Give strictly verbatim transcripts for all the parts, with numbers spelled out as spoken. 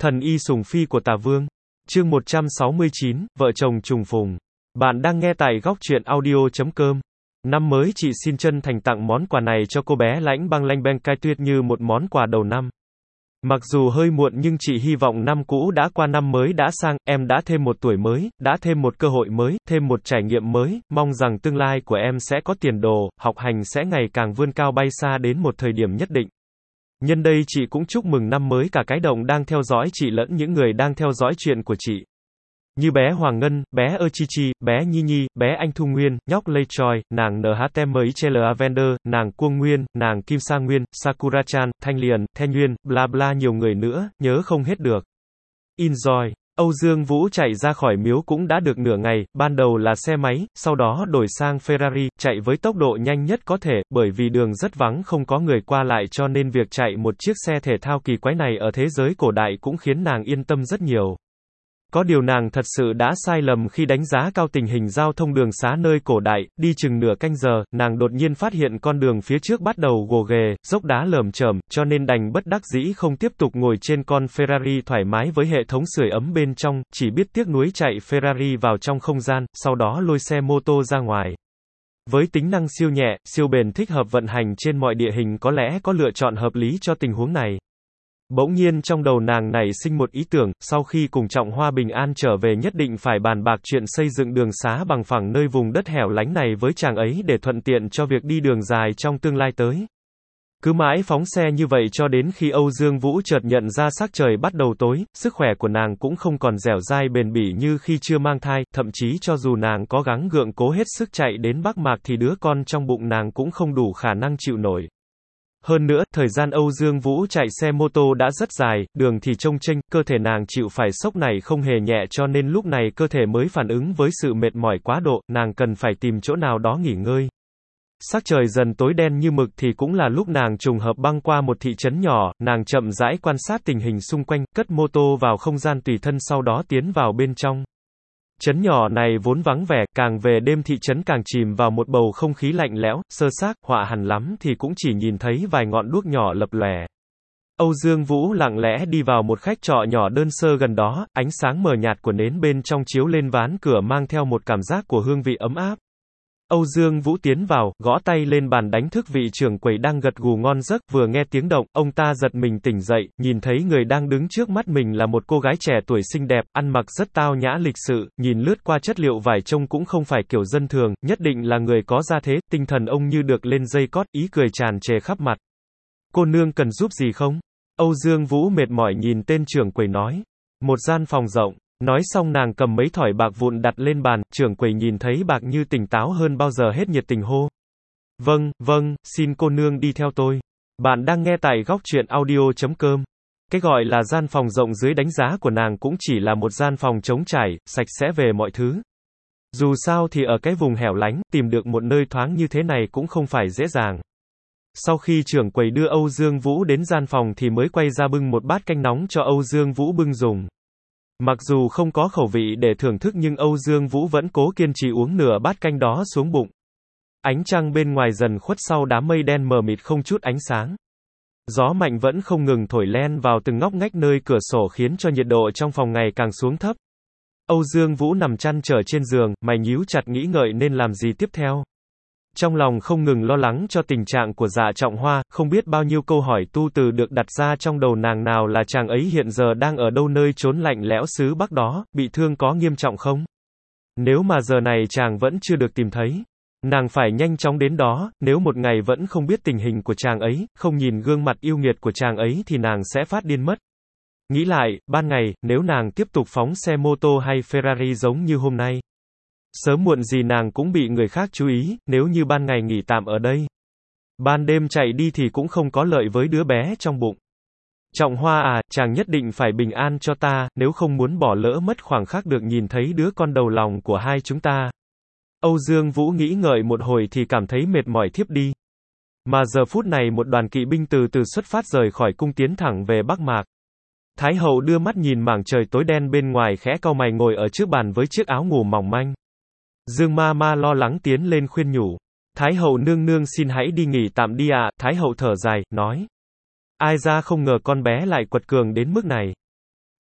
Thần y sùng phi của Tả Vương. Chương một trăm sáu mươi chín, vợ chồng trùng phùng. Bạn đang nghe tại góc truyện audio chấm com. Năm mới chị xin chân thành tặng món quà này cho cô bé Lãnh Băng Lanh Beng Cai Tuyết như một món quà đầu năm. Mặc dù hơi muộn nhưng chị hy vọng năm cũ đã qua năm mới đã sang, em đã thêm một tuổi mới, đã thêm một cơ hội mới, thêm một trải nghiệm mới, mong rằng tương lai của em sẽ có tiền đồ, học hành sẽ ngày càng vươn cao bay xa đến một thời điểm nhất định. Nhân đây chị cũng chúc mừng năm mới cả cái đồng đang theo dõi chị lẫn những người đang theo dõi chuyện của chị. Như bé Hoàng Ngân, bé Ơ Chi Chi, bé Nhi Nhi, bé Anh Thu Nguyên, nhóc Lê Choi, nàng en hát em i chê lờ Avender, nàng Cuông Nguyên, nàng Kim Sa Nguyên, Sakura-chan, Thanh Liền, Thanh Nguyên, bla bla nhiều người nữa, nhớ không hết được. Enjoy. Âu Dương Vũ chạy ra khỏi miếu cũng đã được nửa ngày, ban đầu là xe máy, sau đó đổi sang Ferrari, chạy với tốc độ nhanh nhất có thể, bởi vì đường rất vắng không có người qua lại cho nên việc chạy một chiếc xe thể thao kỳ quái này ở thế giới cổ đại cũng khiến nàng yên tâm rất nhiều. Có điều nàng thật sự đã sai lầm khi đánh giá cao tình hình giao thông đường xá nơi cổ đại, đi chừng nửa canh giờ, nàng đột nhiên phát hiện con đường phía trước bắt đầu gồ ghề, dốc đá lởm chởm, cho nên đành bất đắc dĩ không tiếp tục ngồi trên con Ferrari thoải mái với hệ thống sưởi ấm bên trong, chỉ biết tiếc nuối chạy Ferrari vào trong không gian, sau đó lôi xe mô tô ra ngoài. Với tính năng siêu nhẹ, siêu bền thích hợp vận hành trên mọi địa hình có lẽ có lựa chọn hợp lý cho tình huống này. Bỗng nhiên trong đầu nàng nảy sinh một ý tưởng, sau khi cùng Trọng Hoa bình an trở về nhất định phải bàn bạc chuyện xây dựng đường xá bằng phẳng nơi vùng đất hẻo lánh này với chàng ấy để thuận tiện cho việc đi đường dài trong tương lai tới. Cứ mãi phóng xe như vậy cho đến khi Âu Dương Vũ chợt nhận ra sắc trời bắt đầu tối, sức khỏe của nàng cũng không còn dẻo dai bền bỉ như khi chưa mang thai, thậm chí cho dù nàng có gắng gượng cố hết sức chạy đến Bắc Mạc thì đứa con trong bụng nàng cũng không đủ khả năng chịu nổi. Hơn nữa, thời gian Âu Dương Vũ chạy xe mô tô đã rất dài, đường thì trông chênh, cơ thể nàng chịu phải sốc này không hề nhẹ cho nên lúc này cơ thể mới phản ứng với sự mệt mỏi quá độ, nàng cần phải tìm chỗ nào đó nghỉ ngơi. Sắc trời dần tối đen như mực thì cũng là lúc nàng trùng hợp băng qua một thị trấn nhỏ, nàng chậm rãi quan sát tình hình xung quanh, cất mô tô vào không gian tùy thân sau đó tiến vào bên trong. Trấn nhỏ này vốn vắng vẻ, càng về đêm thị trấn càng chìm vào một bầu không khí lạnh lẽo, sơ xác, họa hằn lắm thì cũng chỉ nhìn thấy vài ngọn đuốc nhỏ lập lòe. Âu Dương Vũ lặng lẽ đi vào một khách trọ nhỏ đơn sơ gần đó, ánh sáng mờ nhạt của nến bên trong chiếu lên ván cửa mang theo một cảm giác của hương vị ấm áp. Âu Dương Vũ tiến vào, gõ tay lên bàn đánh thức vị trưởng quầy đang gật gù ngon giấc, vừa nghe tiếng động, ông ta giật mình tỉnh dậy, nhìn thấy người đang đứng trước mắt mình là một cô gái trẻ tuổi xinh đẹp, ăn mặc rất tao nhã lịch sự, nhìn lướt qua chất liệu vải trông cũng không phải kiểu dân thường, nhất định là người có gia thế, tinh thần ông như được lên dây cót, ý cười tràn trề khắp mặt. Cô nương cần giúp gì không? Âu Dương Vũ mệt mỏi nhìn tên trưởng quầy nói. Một gian phòng rộng. Nói xong nàng cầm mấy thỏi bạc vụn đặt lên bàn, trưởng quầy nhìn thấy bạc như tỉnh táo hơn bao giờ hết nhiệt tình hô. Vâng, vâng, xin cô nương đi theo tôi. Bạn đang nghe tại góc truyện audio chấm com. Cái gọi là gian phòng rộng dưới đánh giá của nàng cũng chỉ là một gian phòng trống trải, sạch sẽ về mọi thứ. Dù sao thì ở cái vùng hẻo lánh, tìm được một nơi thoáng như thế này cũng không phải dễ dàng. Sau khi trưởng quầy đưa Âu Dương Vũ đến gian phòng thì mới quay ra bưng một bát canh nóng cho Âu Dương Vũ bưng dùng. Mặc dù không có khẩu vị để thưởng thức nhưng Âu Dương Vũ vẫn cố kiên trì uống nửa bát canh đó xuống bụng. Ánh trăng bên ngoài dần khuất sau đám mây đen mờ mịt không chút ánh sáng. Gió mạnh vẫn không ngừng thổi len vào từng ngóc ngách nơi cửa sổ khiến cho nhiệt độ trong phòng ngày càng xuống thấp. Âu Dương Vũ nằm chăn trở trên giường, mày nhíu chặt nghĩ ngợi nên làm gì tiếp theo. Trong lòng không ngừng lo lắng cho tình trạng của Dạ Trọng Hoa, không biết bao nhiêu câu hỏi tu từ được đặt ra trong đầu nàng, nào là chàng ấy hiện giờ đang ở đâu nơi chốn lạnh lẽo xứ Bắc đó, bị thương có nghiêm trọng không? Nếu mà giờ này chàng vẫn chưa được tìm thấy, nàng phải nhanh chóng đến đó, nếu một ngày vẫn không biết tình hình của chàng ấy, không nhìn gương mặt yêu nghiệt của chàng ấy thì nàng sẽ phát điên mất. Nghĩ lại, ban ngày, nếu nàng tiếp tục phóng xe mô tô hay Ferrari giống như hôm nay, sớm muộn gì nàng cũng bị người khác chú ý, nếu như ban ngày nghỉ tạm ở đây. Ban đêm chạy đi thì cũng không có lợi với đứa bé trong bụng. Trọng Hoa à, chàng nhất định phải bình an cho ta, nếu không muốn bỏ lỡ mất khoảng khắc được nhìn thấy đứa con đầu lòng của hai chúng ta. Âu Dương Vũ nghĩ ngợi một hồi thì cảm thấy mệt mỏi thiếp đi. Mà giờ phút này một đoàn kỵ binh từ từ xuất phát rời khỏi cung tiến thẳng về Bắc Mạc. Thái hậu đưa mắt nhìn mảng trời tối đen bên ngoài khẽ cau mày ngồi ở trước bàn với chiếc áo ngủ mỏng manh. Dương ma ma lo lắng tiến lên khuyên nhủ. Thái hậu nương nương xin hãy đi nghỉ tạm đi ạ. À. Thái hậu thở dài, nói. Ai ra không ngờ con bé lại quật cường đến mức này.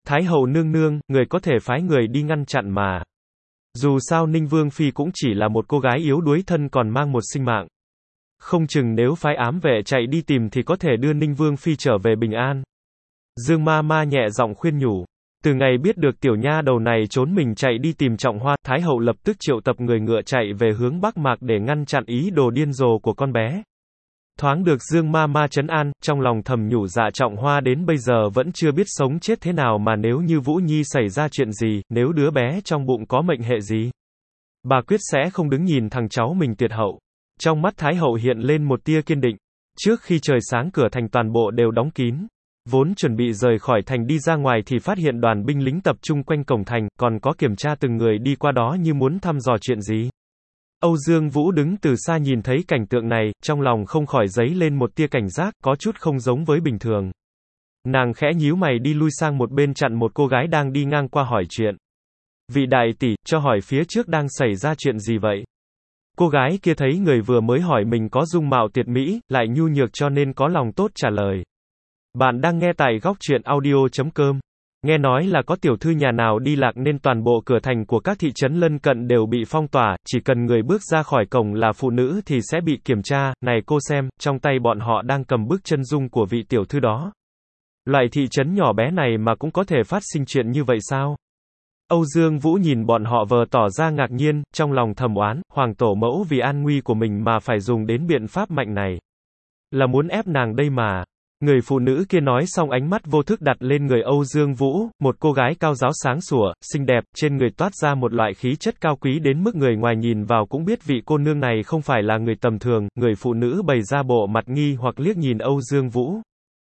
Thái hậu nương nương, người có thể phái người đi ngăn chặn mà. Dù sao Ninh Vương Phi cũng chỉ là một cô gái yếu đuối thân còn mang một sinh mạng. Không chừng nếu phái ám vệ chạy đi tìm thì có thể đưa Ninh Vương Phi trở về bình an. Dương ma ma nhẹ giọng khuyên nhủ. Từ ngày biết được tiểu nha đầu này trốn mình chạy đi tìm Trọng Hoa, Thái hậu lập tức triệu tập người ngựa chạy về hướng Bắc Mạc để ngăn chặn ý đồ điên rồ của con bé. Thoáng được Dương ma ma trấn an, trong lòng thầm nhủ dạ Trọng Hoa đến bây giờ vẫn chưa biết sống chết thế nào mà nếu như Vũ Nhi xảy ra chuyện gì, nếu đứa bé trong bụng có mệnh hệ gì. Bà quyết sẽ không đứng nhìn thằng cháu mình tuyệt hậu. Trong mắt Thái hậu hiện lên một tia kiên định. Trước khi trời sáng cửa thành toàn bộ đều đóng kín. Vốn chuẩn bị rời khỏi thành đi ra ngoài thì phát hiện đoàn binh lính tập trung quanh cổng thành, còn có kiểm tra từng người đi qua đó như muốn thăm dò chuyện gì. Âu Dương Vũ đứng từ xa nhìn thấy cảnh tượng này, trong lòng không khỏi dấy lên một tia cảnh giác, có chút không giống với bình thường. Nàng khẽ nhíu mày đi lui sang một bên chặn một cô gái đang đi ngang qua hỏi chuyện. Vị đại tỷ, cho hỏi phía trước đang xảy ra chuyện gì vậy? Cô gái kia thấy người vừa mới hỏi mình có dung mạo tuyệt mỹ, lại nhu nhược cho nên có lòng tốt trả lời. Bạn đang nghe tại góc truyện audio chấm com. Nghe nói là có tiểu thư nhà nào đi lạc nên toàn bộ cửa thành của các thị trấn lân cận đều bị phong tỏa, chỉ cần người bước ra khỏi cổng là phụ nữ thì sẽ bị kiểm tra. Này cô xem, trong tay bọn họ đang cầm bức chân dung của vị tiểu thư đó. Loại thị trấn nhỏ bé này mà cũng có thể phát sinh chuyện như vậy sao? Âu Dương Vũ nhìn bọn họ vờ tỏ ra ngạc nhiên, trong lòng thầm oán, hoàng tổ mẫu vì an nguy của mình mà phải dùng đến biện pháp mạnh này. Là muốn ép nàng đây mà. Người phụ nữ kia nói xong ánh mắt vô thức đặt lên người Âu Dương Vũ, một cô gái cao ráo sáng sủa, xinh đẹp, trên người toát ra một loại khí chất cao quý đến mức người ngoài nhìn vào cũng biết vị cô nương này không phải là người tầm thường. Người phụ nữ bày ra bộ mặt nghi hoặc liếc nhìn Âu Dương Vũ.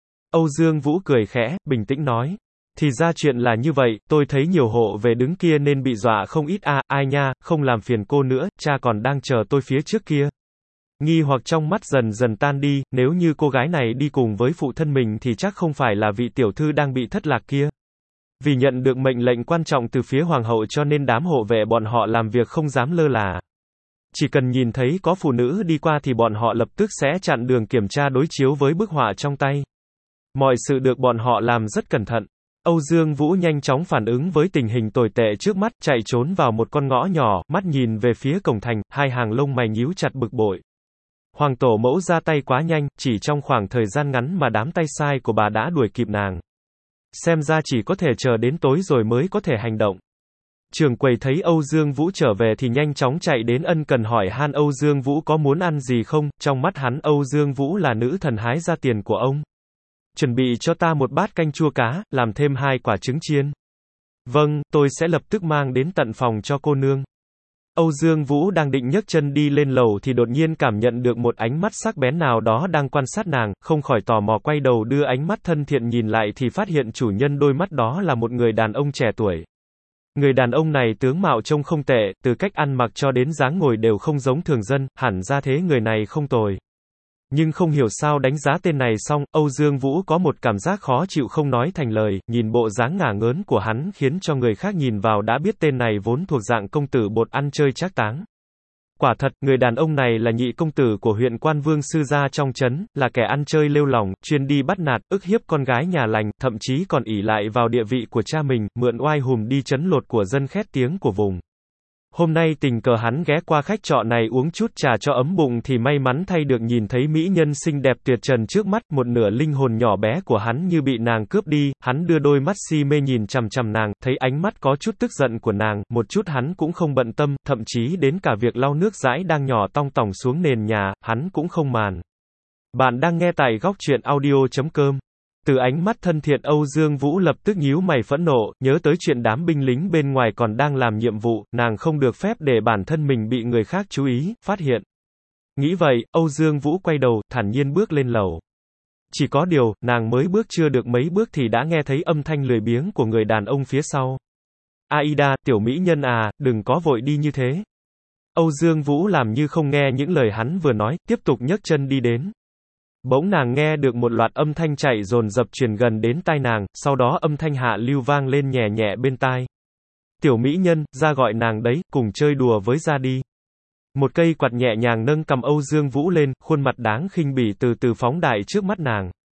Âu Dương Vũ cười khẽ, bình tĩnh nói. Thì ra chuyện là như vậy, tôi thấy nhiều hộ về đứng kia nên bị dọa không ít à, ai nha, không làm phiền cô nữa, cha còn đang chờ tôi phía trước kia. Nghi hoặc trong mắt dần dần tan đi, nếu như cô gái này đi cùng với phụ thân mình thì chắc không phải là vị tiểu thư đang bị thất lạc kia. Vì nhận được mệnh lệnh quan trọng từ phía hoàng hậu cho nên đám hộ vệ bọn họ làm việc không dám lơ là. Chỉ cần nhìn thấy có phụ nữ đi qua thì bọn họ lập tức sẽ chặn đường kiểm tra đối chiếu với bức họa trong tay. Mọi sự được bọn họ làm rất cẩn thận. Âu Dương Vũ nhanh chóng phản ứng với tình hình tồi tệ trước mắt, chạy trốn vào một con ngõ nhỏ, mắt nhìn về phía cổng thành, hai hàng lông mày nhíu chặt bực bội. Hoàng tổ mẫu ra tay quá nhanh, chỉ trong khoảng thời gian ngắn mà đám tay sai của bà đã đuổi kịp nàng. Xem ra chỉ có thể chờ đến tối rồi mới có thể hành động. Trưởng quầy thấy Âu Dương Vũ trở về thì nhanh chóng chạy đến ân cần hỏi han Âu Dương Vũ có muốn ăn gì không, trong mắt hắn Âu Dương Vũ là nữ thần hái ra tiền của ông. Chuẩn bị cho ta một bát canh chua cá, làm thêm hai quả trứng chiên. Vâng, tôi sẽ lập tức mang đến tận phòng cho cô nương. Âu Dương Vũ đang định nhấc chân đi lên lầu thì đột nhiên cảm nhận được một ánh mắt sắc bén nào đó đang quan sát nàng, không khỏi tò mò quay đầu đưa ánh mắt thân thiện nhìn lại thì phát hiện chủ nhân đôi mắt đó là một người đàn ông trẻ tuổi. Người đàn ông này tướng mạo trông không tệ, từ cách ăn mặc cho đến dáng ngồi đều không giống thường dân, hẳn ra thế người này không tồi. Nhưng không hiểu sao đánh giá tên này xong, Âu Dương Vũ có một cảm giác khó chịu không nói thành lời, nhìn bộ dáng ngả ngớn của hắn khiến cho người khác nhìn vào đã biết tên này vốn thuộc dạng công tử bột ăn chơi trác táng. Quả thật, người đàn ông này là nhị công tử của huyện Quan Vương Sư Gia trong trấn, là kẻ ăn chơi lêu lỏng, chuyên đi bắt nạt, ức hiếp con gái nhà lành, thậm chí còn ỷ lại vào địa vị của cha mình, mượn oai hùm đi trấn lột của dân khét tiếng của vùng. Hôm nay tình cờ hắn ghé qua khách trọ này uống chút trà cho ấm bụng thì may mắn thay được nhìn thấy mỹ nhân xinh đẹp tuyệt trần trước mắt, một nửa linh hồn nhỏ bé của hắn như bị nàng cướp đi, hắn đưa đôi mắt si mê nhìn chằm chằm nàng, thấy ánh mắt có chút tức giận của nàng, một chút hắn cũng không bận tâm, thậm chí đến cả việc lau nước dãi đang nhỏ tong tỏng xuống nền nhà, hắn cũng không màn. Bạn đang nghe tại góc truyện audio chấm com. Từ ánh mắt thân thiện Âu Dương Vũ lập tức nhíu mày phẫn nộ, nhớ tới chuyện đám binh lính bên ngoài còn đang làm nhiệm vụ, nàng không được phép để bản thân mình bị người khác chú ý, phát hiện. Nghĩ vậy, Âu Dương Vũ quay đầu, thản nhiên bước lên lầu. Chỉ có điều, nàng mới bước chưa được mấy bước thì đã nghe thấy âm thanh lười biếng của người đàn ông phía sau. Aida, tiểu mỹ nhân à, đừng có vội đi như thế. Âu Dương Vũ làm như không nghe những lời hắn vừa nói, tiếp tục nhấc chân đi đến. Bỗng nàng nghe được một loạt âm thanh chạy dồn dập truyền gần đến tai nàng, sau đó âm thanh hạ lưu vang lên nhẹ nhẹ bên tai. Tiểu mỹ nhân, ra gọi nàng đấy, cùng chơi đùa với ra đi. Một cây quạt nhẹ nhàng nâng cầm Âu Dương Vũ lên, khuôn mặt đáng khinh bỉ từ từ phóng đại trước mắt nàng.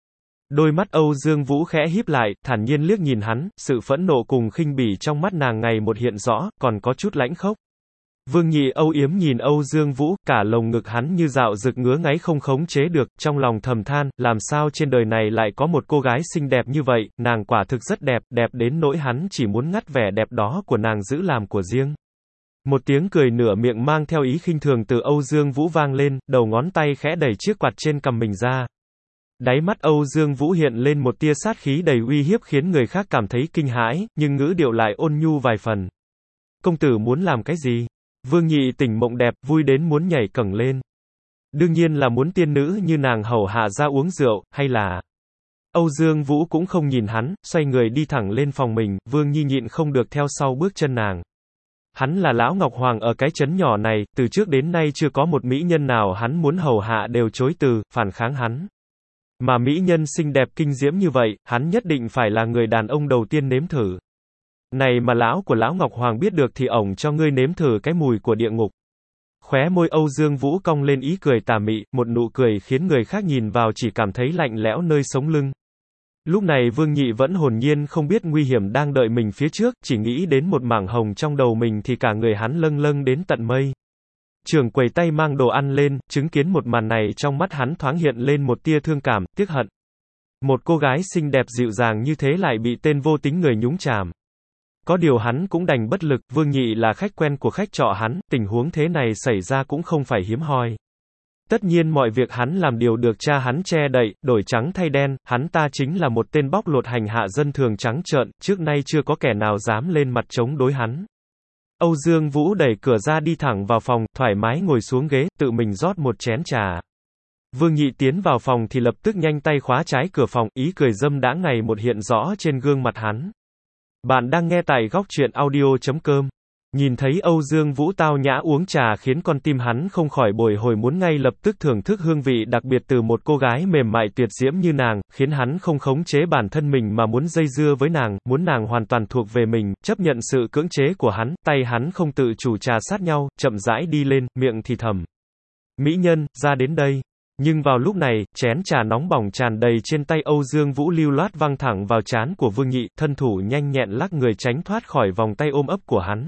Đôi mắt Âu Dương Vũ khẽ híp lại, thản nhiên liếc nhìn hắn, sự phẫn nộ cùng khinh bỉ trong mắt nàng ngày một hiện rõ, còn có chút lãnh khốc. Vương Nhị âu yếm nhìn Âu Dương Vũ, cả lồng ngực hắn như dạo rực ngứa ngáy không khống chế được, trong lòng thầm than, làm sao trên đời này lại có một cô gái xinh đẹp như vậy, nàng quả thực rất đẹp, đẹp đến nỗi hắn chỉ muốn ngắt vẻ đẹp đó của nàng giữ làm của riêng. Một tiếng cười nửa miệng mang theo ý khinh thường từ Âu Dương Vũ vang lên, đầu ngón tay khẽ đẩy chiếc quạt trên cằm mình ra. Đáy mắt Âu Dương Vũ hiện lên một tia sát khí đầy uy hiếp khiến người khác cảm thấy kinh hãi, nhưng ngữ điệu lại ôn nhu vài phần. Công tử muốn làm cái gì? Vương Nhị tỉnh mộng đẹp, vui đến muốn nhảy cẫng lên. Đương nhiên là muốn tiên nữ như nàng hầu hạ ra uống rượu, hay là... Âu Dương Vũ cũng không nhìn hắn, xoay người đi thẳng lên phòng mình, Vương Nhi nhịn không được theo sau bước chân nàng. Hắn là Lão Ngọc Hoàng ở cái trấn nhỏ này, từ trước đến nay chưa có một mỹ nhân nào hắn muốn hầu hạ đều chối từ, phản kháng hắn. Mà mỹ nhân xinh đẹp kinh diễm như vậy, hắn nhất định phải là người đàn ông đầu tiên nếm thử. Này mà lão của Lão Ngọc Hoàng biết được thì ổng cho ngươi nếm thử cái mùi của địa ngục. Khóe môi Âu Dương Vũ cong lên ý cười tà mị, một nụ cười khiến người khác nhìn vào chỉ cảm thấy lạnh lẽo nơi sống lưng. Lúc này Vương Nhị vẫn hồn nhiên không biết nguy hiểm đang đợi mình phía trước, chỉ nghĩ đến một mảng hồng trong đầu mình thì cả người hắn lâng lâng đến tận mây. Trưởng quầy tay mang đồ ăn lên, chứng kiến một màn này trong mắt hắn thoáng hiện lên một tia thương cảm, tiếc hận. Một cô gái xinh đẹp dịu dàng như thế lại bị tên vô tính người nhúng chàm. Có điều hắn cũng đành bất lực, Vương Nhị là khách quen của khách trọ hắn, tình huống thế này xảy ra cũng không phải hiếm hoi. Tất nhiên mọi việc hắn làm đều được cha hắn che đậy, đổi trắng thay đen, hắn ta chính là một tên bóc lột hành hạ dân thường trắng trợn, trước nay chưa có kẻ nào dám lên mặt chống đối hắn. Âu Dương Vũ đẩy cửa ra đi thẳng vào phòng, thoải mái ngồi xuống ghế, tự mình rót một chén trà. Vương Nhị tiến vào phòng thì lập tức nhanh tay khóa trái cửa phòng, ý cười dâm đãng ngày một hiện rõ trên gương mặt hắn. Bạn đang nghe tại góc truyện audio chấm com. Nhìn thấy Âu Dương Vũ tao nhã uống trà khiến con tim hắn không khỏi bồi hồi muốn ngay lập tức thưởng thức hương vị đặc biệt từ một cô gái mềm mại tuyệt diễm như nàng, khiến hắn không khống chế bản thân mình mà muốn dây dưa với nàng, muốn nàng hoàn toàn thuộc về mình, chấp nhận sự cưỡng chế của hắn, tay hắn không tự chủ trà sát nhau, chậm rãi đi lên, miệng thì thầm. Mỹ nhân, ra đến đây. Nhưng vào lúc này, chén trà nóng bỏng tràn đầy trên tay Âu Dương Vũ lưu loát văng thẳng vào trán của Vương Nhị, thân thủ nhanh nhẹn lắc người tránh thoát khỏi vòng tay ôm ấp của hắn.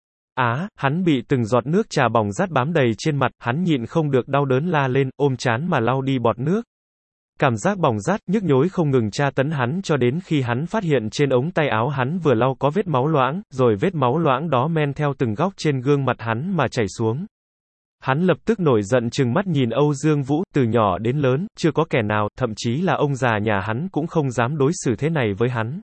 Á, à, hắn bị từng giọt nước trà bỏng rát bám đầy trên mặt, hắn nhịn không được đau đớn la lên, ôm trán mà lau đi bọt nước. Cảm giác bỏng rát, nhức nhối không ngừng tra tấn hắn cho đến khi hắn phát hiện trên ống tay áo hắn vừa lau có vết máu loãng, rồi vết máu loãng đó men theo từng góc trên gương mặt hắn mà chảy xuống. Hắn lập tức nổi giận trừng mắt nhìn Âu Dương Vũ, từ nhỏ đến lớn, chưa có kẻ nào, thậm chí là ông già nhà hắn cũng không dám đối xử thế này với hắn.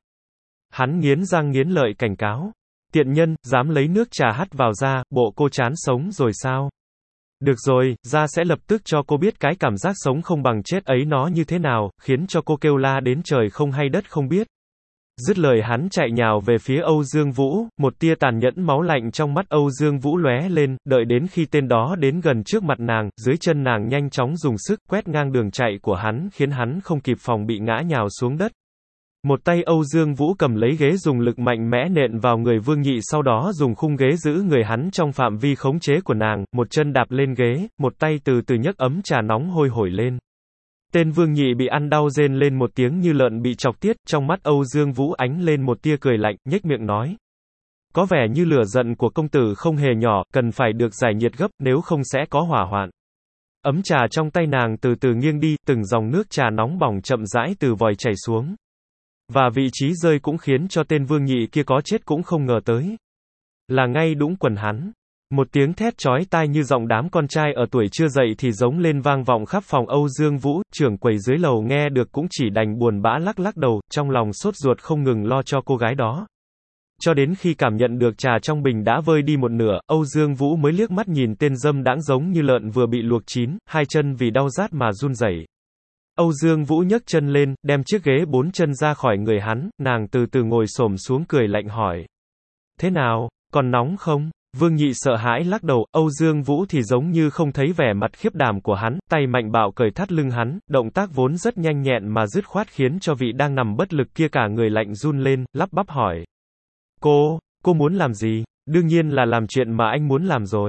Hắn nghiến răng nghiến lợi cảnh cáo. Tiện nhân, dám lấy nước trà hắt vào da, bộ cô chán sống rồi sao? Được rồi, da sẽ lập tức cho cô biết cái cảm giác sống không bằng chết ấy nó như thế nào, khiến cho cô kêu la đến trời không hay đất không biết. Dứt lời hắn chạy nhào về phía Âu Dương Vũ, một tia tàn nhẫn máu lạnh trong mắt Âu Dương Vũ lóe lên, đợi đến khi tên đó đến gần trước mặt nàng, dưới chân nàng nhanh chóng dùng sức quét ngang đường chạy của hắn khiến hắn không kịp phòng bị ngã nhào xuống đất. Một tay Âu Dương Vũ cầm lấy ghế dùng lực mạnh mẽ nện vào người Vương Nhị sau đó dùng khung ghế giữ người hắn trong phạm vi khống chế của nàng, một chân đạp lên ghế, một tay từ từ nhấc ấm trà nóng hôi hổi lên. Tên Vương Nhị bị ăn đau rên lên một tiếng như lợn bị chọc tiết, trong mắt Âu Dương Vũ ánh lên một tia cười lạnh, nhếch miệng nói. Có vẻ như lửa giận của công tử không hề nhỏ, cần phải được giải nhiệt gấp, nếu không sẽ có hỏa hoạn. Ấm trà trong tay nàng từ từ nghiêng đi, từng dòng nước trà nóng bỏng chậm rãi từ vòi chảy xuống. Và vị trí rơi cũng khiến cho tên Vương Nhị kia có chết cũng không ngờ tới. Là ngay đũng quần hắn. Một tiếng thét chói tai như giọng đám con trai ở tuổi chưa dậy thì giống lên vang vọng khắp phòng Âu Dương Vũ, trưởng quầy dưới lầu nghe được cũng chỉ đành buồn bã lắc lắc đầu, trong lòng sốt ruột không ngừng lo cho cô gái đó. Cho đến khi cảm nhận được trà trong bình đã vơi đi một nửa, Âu Dương Vũ mới liếc mắt nhìn tên dâm đãng giống như lợn vừa bị luộc chín, hai chân vì đau rát mà run rẩy. Âu Dương Vũ nhấc chân lên, đem chiếc ghế bốn chân ra khỏi người hắn, nàng từ từ ngồi xổm xuống cười lạnh hỏi. Thế nào, còn nóng không? Vương Nhị sợ hãi lắc đầu, Âu Dương Vũ thì giống như không thấy vẻ mặt khiếp đảm của hắn, tay mạnh bạo cởi thắt lưng hắn, động tác vốn rất nhanh nhẹn mà dứt khoát khiến cho vị đang nằm bất lực kia cả người lạnh run lên, lắp bắp hỏi. Cô, cô muốn làm gì? Đương nhiên là làm chuyện mà anh muốn làm rồi.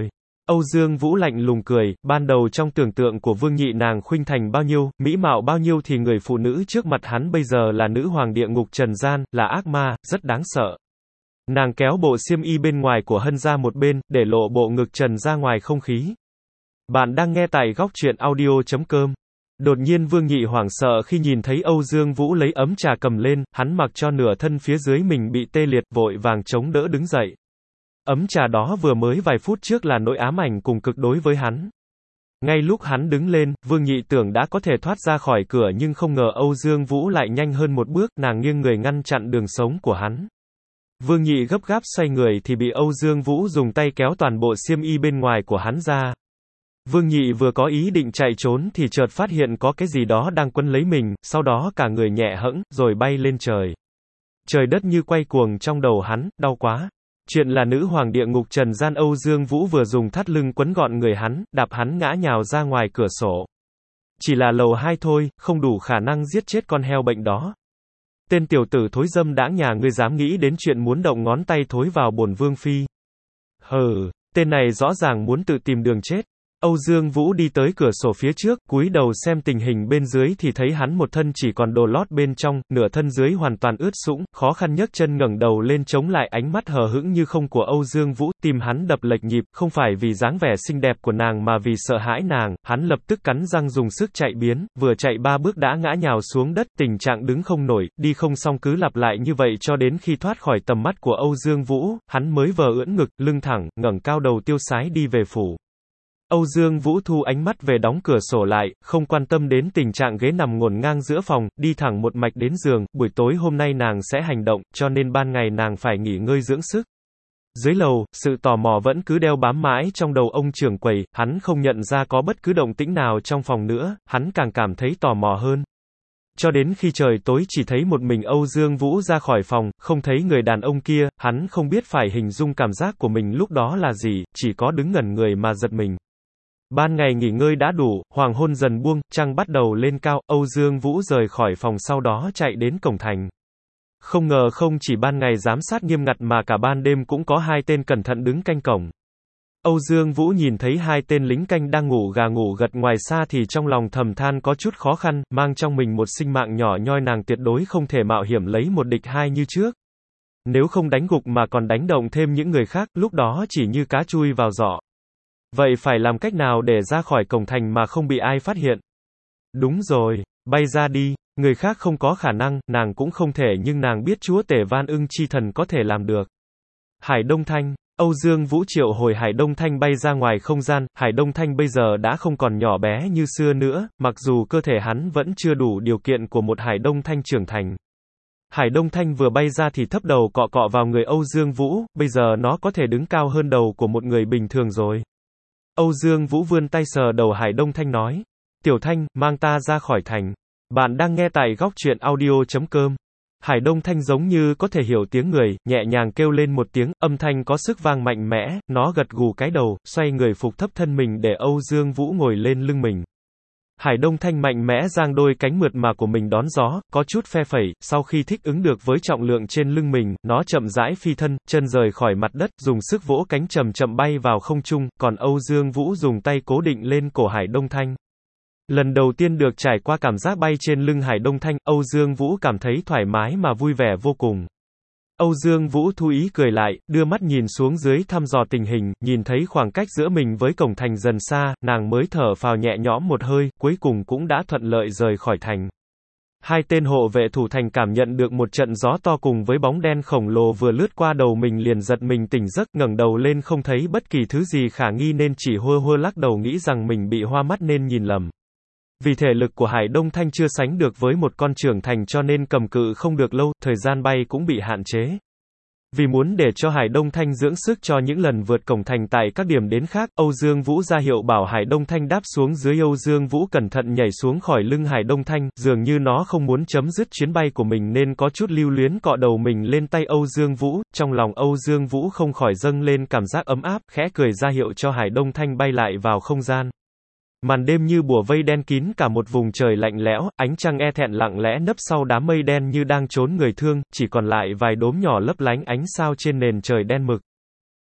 Âu Dương Vũ lạnh lùng cười, ban đầu trong tưởng tượng của Vương Nhị nàng khuynh thành bao nhiêu, mỹ mạo bao nhiêu thì người phụ nữ trước mặt hắn bây giờ là nữ hoàng địa ngục trần gian, là ác ma, rất đáng sợ. Nàng kéo bộ xiêm y bên ngoài của Hân ra một bên, để lộ bộ ngực trần ra ngoài không khí. Bạn đang nghe tại góc truyện audio chấm com. Đột nhiên Vương Nhị hoảng sợ khi nhìn thấy Âu Dương Vũ lấy ấm trà cầm lên, hắn mặc cho nửa thân phía dưới mình bị tê liệt, vội vàng chống đỡ đứng dậy. Ấm trà đó vừa mới vài phút trước là nỗi ám ảnh cùng cực đối với hắn. Ngay lúc hắn đứng lên, Vương Nhị tưởng đã có thể thoát ra khỏi cửa nhưng không ngờ Âu Dương Vũ lại nhanh hơn một bước, nàng nghiêng người ngăn chặn đường sống của hắn. Vương Nhị gấp gáp xoay người thì bị Âu Dương Vũ dùng tay kéo toàn bộ xiêm y bên ngoài của hắn ra. Vương Nhị vừa có ý định chạy trốn thì chợt phát hiện có cái gì đó đang quấn lấy mình, sau đó cả người nhẹ hẫng, rồi bay lên trời. Trời đất như quay cuồng trong đầu hắn, đau quá. Chuyện là nữ hoàng địa ngục trần gian Âu Dương Vũ vừa dùng thắt lưng quấn gọn người hắn, đạp hắn ngã nhào ra ngoài cửa sổ. Chỉ là lầu hai thôi, không đủ khả năng giết chết con heo bệnh đó. Tên tiểu tử thối dâm đãng nhà ngươi dám nghĩ đến chuyện muốn động ngón tay thối vào bổn vương phi. Hừ, tên này rõ ràng muốn tự tìm đường chết. Âu Dương Vũ đi tới cửa sổ phía trước, cúi đầu xem tình hình bên dưới thì thấy hắn một thân chỉ còn đồ lót bên trong, nửa thân dưới hoàn toàn ướt sũng, khó khăn nhấc chân ngẩng đầu lên chống lại ánh mắt hờ hững như không của Âu Dương Vũ, tim hắn đập lệch nhịp, không phải vì dáng vẻ xinh đẹp của nàng mà vì sợ hãi nàng, hắn lập tức cắn răng dùng sức chạy biến, vừa chạy ba bước đã ngã nhào xuống đất, tình trạng đứng không nổi, đi không xong cứ lặp lại như vậy cho đến khi thoát khỏi tầm mắt của Âu Dương Vũ, hắn mới vờ ưỡn ngực, lưng thẳng, ngẩng cao đầu tiêu sái đi về phủ. Âu Dương Vũ thu ánh mắt về đóng cửa sổ lại, không quan tâm đến tình trạng ghế nằm ngổn ngang giữa phòng, đi thẳng một mạch đến giường, buổi tối hôm nay nàng sẽ hành động, cho nên ban ngày nàng phải nghỉ ngơi dưỡng sức. Dưới lầu, sự tò mò vẫn cứ đeo bám mãi trong đầu ông trưởng quầy, hắn không nhận ra có bất cứ động tĩnh nào trong phòng nữa, hắn càng cảm thấy tò mò hơn. Cho đến khi trời tối chỉ thấy một mình Âu Dương Vũ ra khỏi phòng, không thấy người đàn ông kia, hắn không biết phải hình dung cảm giác của mình lúc đó là gì, chỉ có đứng ngẩn người mà giật mình. Ban ngày nghỉ ngơi đã đủ, hoàng hôn dần buông, trăng bắt đầu lên cao, Âu Dương Vũ rời khỏi phòng sau đó chạy đến cổng thành. Không ngờ không chỉ ban ngày giám sát nghiêm ngặt mà cả ban đêm cũng có hai tên cẩn thận đứng canh cổng. Âu Dương Vũ nhìn thấy hai tên lính canh đang ngủ gà ngủ gật ngoài xa thì trong lòng thầm than có chút khó khăn, mang trong mình một sinh mạng nhỏ nhoi nàng tuyệt đối không thể mạo hiểm lấy một địch hai như trước. Nếu không đánh gục mà còn đánh động thêm những người khác, lúc đó chỉ như cá chui vào giỏ. Vậy phải làm cách nào để ra khỏi cổng thành mà không bị ai phát hiện? Đúng rồi, bay ra đi, người khác không có khả năng, nàng cũng không thể nhưng nàng biết chúa tể Van Ưng chi thần có thể làm được. Hải Đông Thanh, Âu Dương Vũ triệu hồi Hải Đông Thanh bay ra ngoài không gian, Hải Đông Thanh bây giờ đã không còn nhỏ bé như xưa nữa, mặc dù cơ thể hắn vẫn chưa đủ điều kiện của một Hải Đông Thanh trưởng thành. Hải Đông Thanh vừa bay ra thì thấp đầu cọ cọ vào người Âu Dương Vũ, bây giờ nó có thể đứng cao hơn đầu của một người bình thường rồi. Âu Dương Vũ vươn tay sờ đầu Hải Đông Thanh nói. Tiểu Thanh, mang ta ra khỏi thành. Bạn đang nghe tại góc truyện audio chấm com. Hải Đông Thanh giống như có thể hiểu tiếng người, nhẹ nhàng kêu lên một tiếng, âm thanh có sức vang mạnh mẽ, nó gật gù cái đầu, xoay người phục thấp thân mình để Âu Dương Vũ ngồi lên lưng mình. Hải Đông Thanh mạnh mẽ giang đôi cánh mượt mà của mình đón gió, có chút phe phẩy, sau khi thích ứng được với trọng lượng trên lưng mình, nó chậm rãi phi thân, chân rời khỏi mặt đất, dùng sức vỗ cánh chậm chậm bay vào không trung, còn Âu Dương Vũ dùng tay cố định lên cổ Hải Đông Thanh. Lần đầu tiên được trải qua cảm giác bay trên lưng Hải Đông Thanh, Âu Dương Vũ cảm thấy thoải mái mà vui vẻ vô cùng. Âu Dương Vũ thu ý cười lại, đưa mắt nhìn xuống dưới thăm dò tình hình, nhìn thấy khoảng cách giữa mình với cổng thành dần xa, nàng mới thở phào nhẹ nhõm một hơi, cuối cùng cũng đã thuận lợi rời khỏi thành. Hai tên hộ vệ thủ thành cảm nhận được một trận gió to cùng với bóng đen khổng lồ vừa lướt qua đầu mình liền giật mình tỉnh giấc, ngẩng đầu lên không thấy bất kỳ thứ gì khả nghi nên chỉ hua hua lắc đầu nghĩ rằng mình bị hoa mắt nên nhìn lầm. Vì thể lực của Hải Đông Thanh chưa sánh được với một con trưởng thành cho nên cầm cự không được lâu, thời gian bay cũng bị hạn chế. Vì muốn để cho Hải Đông Thanh dưỡng sức cho những lần vượt cổng thành tại các điểm đến khác, Âu Dương Vũ ra hiệu bảo Hải Đông Thanh đáp xuống dưới. Âu Dương Vũ cẩn thận nhảy xuống khỏi lưng Hải Đông Thanh, dường như nó không muốn chấm dứt chuyến bay của mình nên có chút lưu luyến cọ đầu mình lên tay Âu Dương Vũ, trong lòng Âu Dương Vũ không khỏi dâng lên cảm giác ấm áp, khẽ cười ra hiệu cho Hải Đông Thanh bay lại vào không gian. Màn đêm như bùa vây đen kín cả một vùng trời lạnh lẽo, ánh trăng e thẹn lặng lẽ nấp sau đám mây đen như đang trốn người thương, chỉ còn lại vài đốm nhỏ lấp lánh ánh sao trên nền trời đen mực.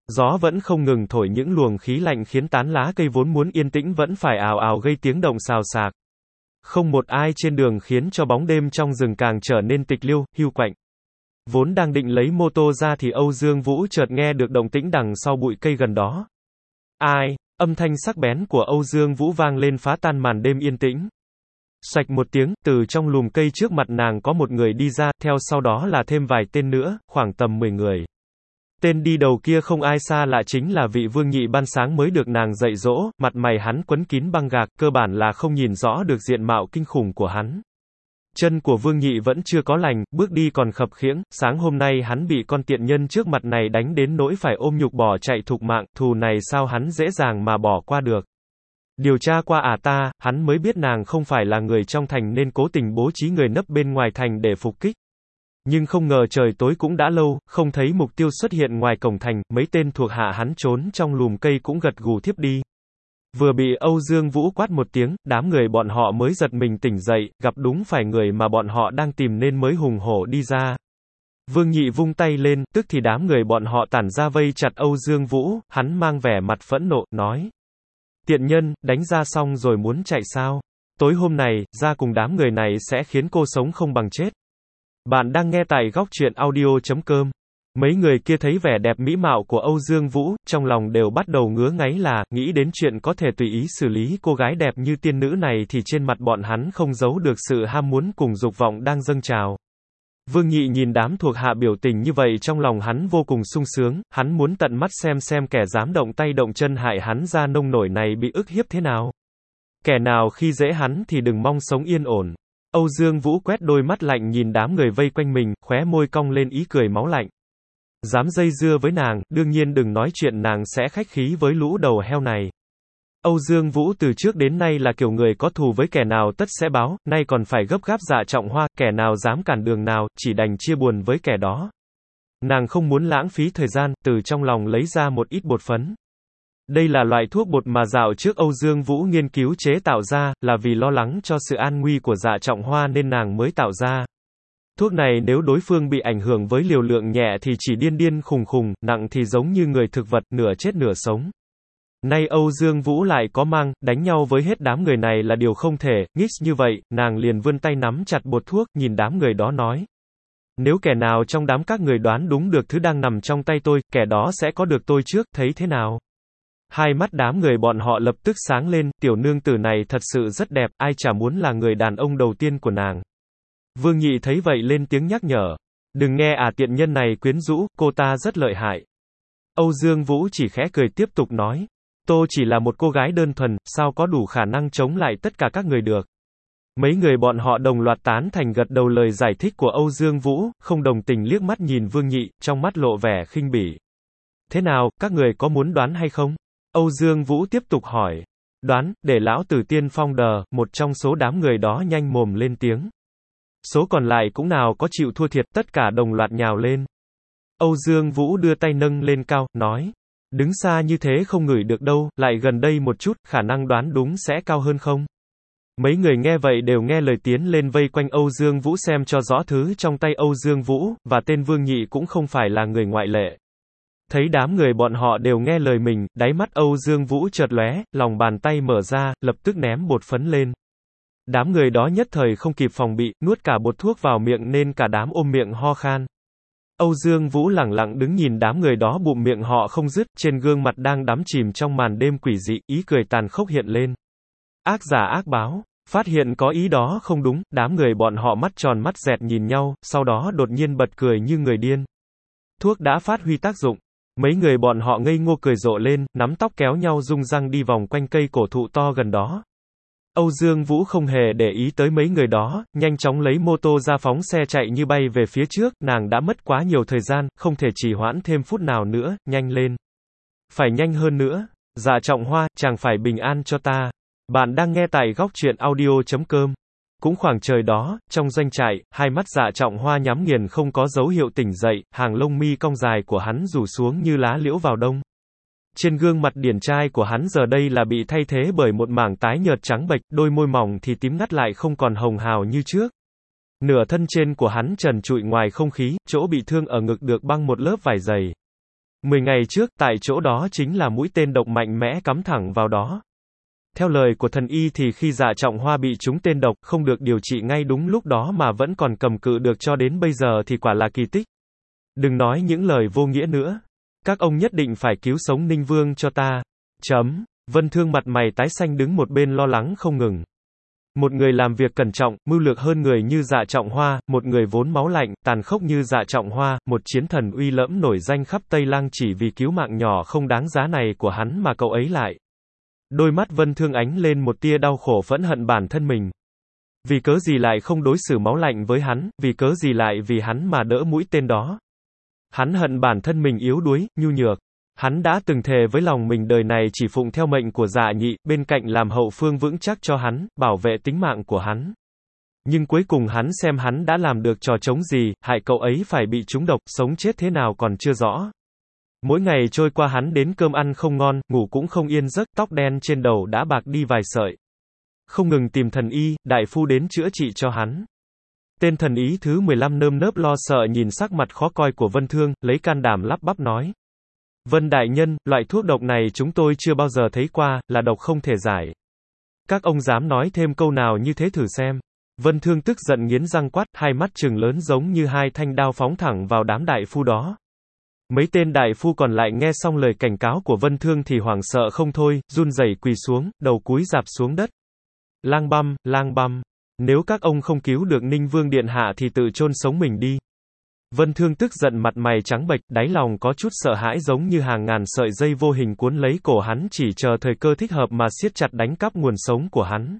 Gió vẫn không ngừng thổi những luồng khí lạnh khiến tán lá cây vốn muốn yên tĩnh vẫn phải ào ào gây tiếng động xào xạc. Không một ai trên đường khiến cho bóng đêm trong rừng càng trở nên tịch liêu, hiu quạnh. Vốn đang định lấy mô tô ra thì Âu Dương Vũ chợt nghe được động tĩnh đằng sau bụi cây gần đó. Ai? Âm thanh sắc bén của Âu Dương Vũ vang lên phá tan màn đêm yên tĩnh. Xoạch một tiếng, từ trong lùm cây trước mặt nàng có một người đi ra, theo sau đó là thêm vài tên nữa, khoảng tầm mười người. Tên đi đầu kia không ai xa lạ chính là vị Vương Nhị ban sáng mới được nàng dạy dỗ, mặt mày hắn quấn kín băng gạc, cơ bản là không nhìn rõ được diện mạo kinh khủng của hắn. Chân của Vương Nhị vẫn chưa có lành, bước đi còn khập khiễng, sáng hôm nay hắn bị con tiện nhân trước mặt này đánh đến nỗi phải ôm nhục bỏ chạy thục mạng, thù này sao hắn dễ dàng mà bỏ qua được. Điều tra qua à ta, hắn mới biết nàng không phải là người trong thành nên cố tình bố trí người nấp bên ngoài thành để phục kích. Nhưng không ngờ trời tối cũng đã lâu, không thấy mục tiêu xuất hiện ngoài cổng thành, mấy tên thuộc hạ hắn trốn trong lùm cây cũng gật gù thiếp đi. Vừa bị Âu Dương Vũ quát một tiếng, đám người bọn họ mới giật mình tỉnh dậy, gặp đúng phải người mà bọn họ đang tìm nên mới hùng hổ đi ra. Vương Nhị vung tay lên, tức thì đám người bọn họ tản ra vây chặt Âu Dương Vũ, hắn mang vẻ mặt phẫn nộ, nói. Tiện nhân, đánh ra xong rồi muốn chạy sao? Tối hôm này, ra cùng đám người này sẽ khiến cô sống không bằng chết. Bạn đang nghe tại góc truyện audio chấm com. Mấy người kia thấy vẻ đẹp mỹ mạo của Âu Dương Vũ, trong lòng đều bắt đầu ngứa ngáy là, nghĩ đến chuyện có thể tùy ý xử lý cô gái đẹp như tiên nữ này thì trên mặt bọn hắn không giấu được sự ham muốn cùng dục vọng đang dâng trào. Vương Nhị nhìn đám thuộc hạ biểu tình như vậy trong lòng hắn vô cùng sung sướng, hắn muốn tận mắt xem xem kẻ dám động tay động chân hại hắn ra nông nổi này bị ức hiếp thế nào. Kẻ nào khi dễ hắn thì đừng mong sống yên ổn. Âu Dương Vũ quét đôi mắt lạnh nhìn đám người vây quanh mình, khóe môi cong lên ý cười máu lạnh. Dám dây dưa với nàng, đương nhiên đừng nói chuyện nàng sẽ khách khí với lũ đầu heo này. Âu Dương Vũ từ trước đến nay là kiểu người có thù với kẻ nào tất sẽ báo, nay còn phải gấp gáp Dạ Trọng Hoa, kẻ nào dám cản đường nào, chỉ đành chia buồn với kẻ đó. Nàng không muốn lãng phí thời gian, từ trong lòng lấy ra một ít bột phấn. Đây là loại thuốc bột mà dạo trước Âu Dương Vũ nghiên cứu chế tạo ra, là vì lo lắng cho sự an nguy của Dạ Trọng Hoa nên nàng mới tạo ra. Thuốc này nếu đối phương bị ảnh hưởng với liều lượng nhẹ thì chỉ điên điên khùng khùng, nặng thì giống như người thực vật, nửa chết nửa sống. Nay Âu Dương Vũ lại có mang, đánh nhau với hết đám người này là điều không thể, nghĩ như vậy, nàng liền vươn tay nắm chặt bột thuốc, nhìn đám người đó nói. Nếu kẻ nào trong đám các người đoán đúng được thứ đang nằm trong tay tôi, kẻ đó sẽ có được tôi trước, thấy thế nào? Hai mắt đám người bọn họ lập tức sáng lên, tiểu nương tử này thật sự rất đẹp, ai chả muốn là người đàn ông đầu tiên của nàng. Vương Nhị thấy vậy lên tiếng nhắc nhở. Đừng nghe à tiện nhân này quyến rũ, cô ta rất lợi hại. Âu Dương Vũ chỉ khẽ cười tiếp tục nói. Tôi chỉ là một cô gái đơn thuần, sao có đủ khả năng chống lại tất cả các người được. Mấy người bọn họ đồng loạt tán thành gật đầu lời giải thích của Âu Dương Vũ, không đồng tình liếc mắt nhìn Vương Nhị, trong mắt lộ vẻ khinh bỉ. Thế nào, các người có muốn đoán hay không? Âu Dương Vũ tiếp tục hỏi. Đoán, để lão tử tiên phong đờ, một trong số đám người đó nhanh mồm lên tiếng. Số còn lại cũng nào có chịu thua thiệt, tất cả đồng loạt nhào lên. Âu Dương Vũ đưa tay nâng lên cao, nói. Đứng xa như thế không ngửi được đâu, lại gần đây một chút, khả năng đoán đúng sẽ cao hơn không? Mấy người nghe vậy đều nghe lời tiến lên vây quanh Âu Dương Vũ xem cho rõ thứ trong tay Âu Dương Vũ, và tên Vương Nhị cũng không phải là người ngoại lệ. Thấy đám người bọn họ đều nghe lời mình, đáy mắt Âu Dương Vũ chợt lóe, lòng bàn tay mở ra, lập tức ném bột phấn lên. Đám người đó nhất thời không kịp phòng bị, nuốt cả bột thuốc vào miệng nên cả đám ôm miệng ho khan. Âu Dương Vũ lẳng lặng đứng nhìn đám người đó bụm miệng họ không dứt, trên gương mặt đang đắm chìm trong màn đêm quỷ dị, ý cười tàn khốc hiện lên. Ác giả ác báo, phát hiện có ý đó không đúng, đám người bọn họ mắt tròn mắt dẹt nhìn nhau, sau đó đột nhiên bật cười như người điên. Thuốc đã phát huy tác dụng. Mấy người bọn họ ngây ngô cười rộ lên, nắm tóc kéo nhau rung răng đi vòng quanh cây cổ thụ to gần đó. Âu Dương Vũ không hề để ý tới mấy người đó, nhanh chóng lấy mô tô ra phóng xe chạy như bay về phía trước, nàng đã mất quá nhiều thời gian, không thể trì hoãn thêm phút nào nữa, nhanh lên. Phải nhanh hơn nữa. Dạ Trọng Hoa, chàng phải bình an cho ta. Bạn đang nghe tại góc truyện audio chấm com. Cũng khoảng trời đó, trong doanh trại, hai mắt Dạ Trọng Hoa nhắm nghiền không có dấu hiệu tỉnh dậy, hàng lông mi cong dài của hắn rủ xuống như lá liễu vào đông. Trên gương mặt điển trai của hắn giờ đây là bị thay thế bởi một mảng tái nhợt trắng bệch, đôi môi mỏng thì tím ngắt lại không còn hồng hào như trước. Nửa thân trên của hắn trần trụi ngoài không khí, chỗ bị thương ở ngực được băng một lớp vải dày. Mười ngày trước, tại chỗ đó chính là mũi tên độc mạnh mẽ cắm thẳng vào đó. Theo lời của thần y thì khi Dạ Trọng Hoa bị trúng tên độc, không được điều trị ngay đúng lúc đó mà vẫn còn cầm cự được cho đến bây giờ thì quả là kỳ tích. Đừng nói những lời vô nghĩa nữa. Các ông nhất định phải cứu sống Ninh Vương cho ta. Chấm. Vân Thương mặt mày tái xanh đứng một bên lo lắng không ngừng. Một người làm việc cẩn trọng, mưu lược hơn người như Dạ Trọng Hoa, một người vốn máu lạnh, tàn khốc như Dạ Trọng Hoa, một chiến thần uy lẫm nổi danh khắp Tây Lang chỉ vì cứu mạng nhỏ không đáng giá này của hắn mà cậu ấy lại. Đôi mắt Vân Thương ánh lên một tia đau khổ phẫn hận bản thân mình. Vì cớ gì lại không đối xử máu lạnh với hắn, vì cớ gì lại vì hắn mà đỡ mũi tên đó. Hắn hận bản thân mình yếu đuối, nhu nhược. Hắn đã từng thề với lòng mình đời này chỉ phụng theo mệnh của Dạ Nhị, bên cạnh làm hậu phương vững chắc cho hắn, bảo vệ tính mạng của hắn. Nhưng cuối cùng hắn xem hắn đã làm được trò trống gì, hại cậu ấy phải bị trúng độc, sống chết thế nào còn chưa rõ. Mỗi ngày trôi qua hắn đến cơm ăn không ngon, ngủ cũng không yên giấc, tóc đen trên đầu đã bạc đi vài sợi. Không ngừng tìm thần y, đại phu đến chữa trị cho hắn. Tên thần ý thứ mười lăm nơm nớp lo sợ nhìn sắc mặt khó coi của Vân Thương, lấy can đảm lắp bắp nói. Vân đại nhân, loại thuốc độc này chúng tôi chưa bao giờ thấy qua, là độc không thể giải. Các ông dám nói thêm câu nào như thế thử xem. Vân Thương tức giận nghiến răng quát, hai mắt trừng lớn giống như hai thanh đao phóng thẳng vào đám đại phu đó. Mấy tên đại phu còn lại nghe xong lời cảnh cáo của Vân Thương thì hoảng sợ không thôi, run rẩy quỳ xuống, đầu cúi rạp xuống đất. Lang băm, lang băm. Nếu các ông không cứu được Ninh Vương điện hạ thì tự chôn sống mình đi. Vân Thương tức giận mặt mày trắng bệch, đáy lòng có chút sợ hãi giống như hàng ngàn sợi dây vô hình cuốn lấy cổ hắn chỉ chờ thời cơ thích hợp mà siết chặt đánh cắp nguồn sống của hắn.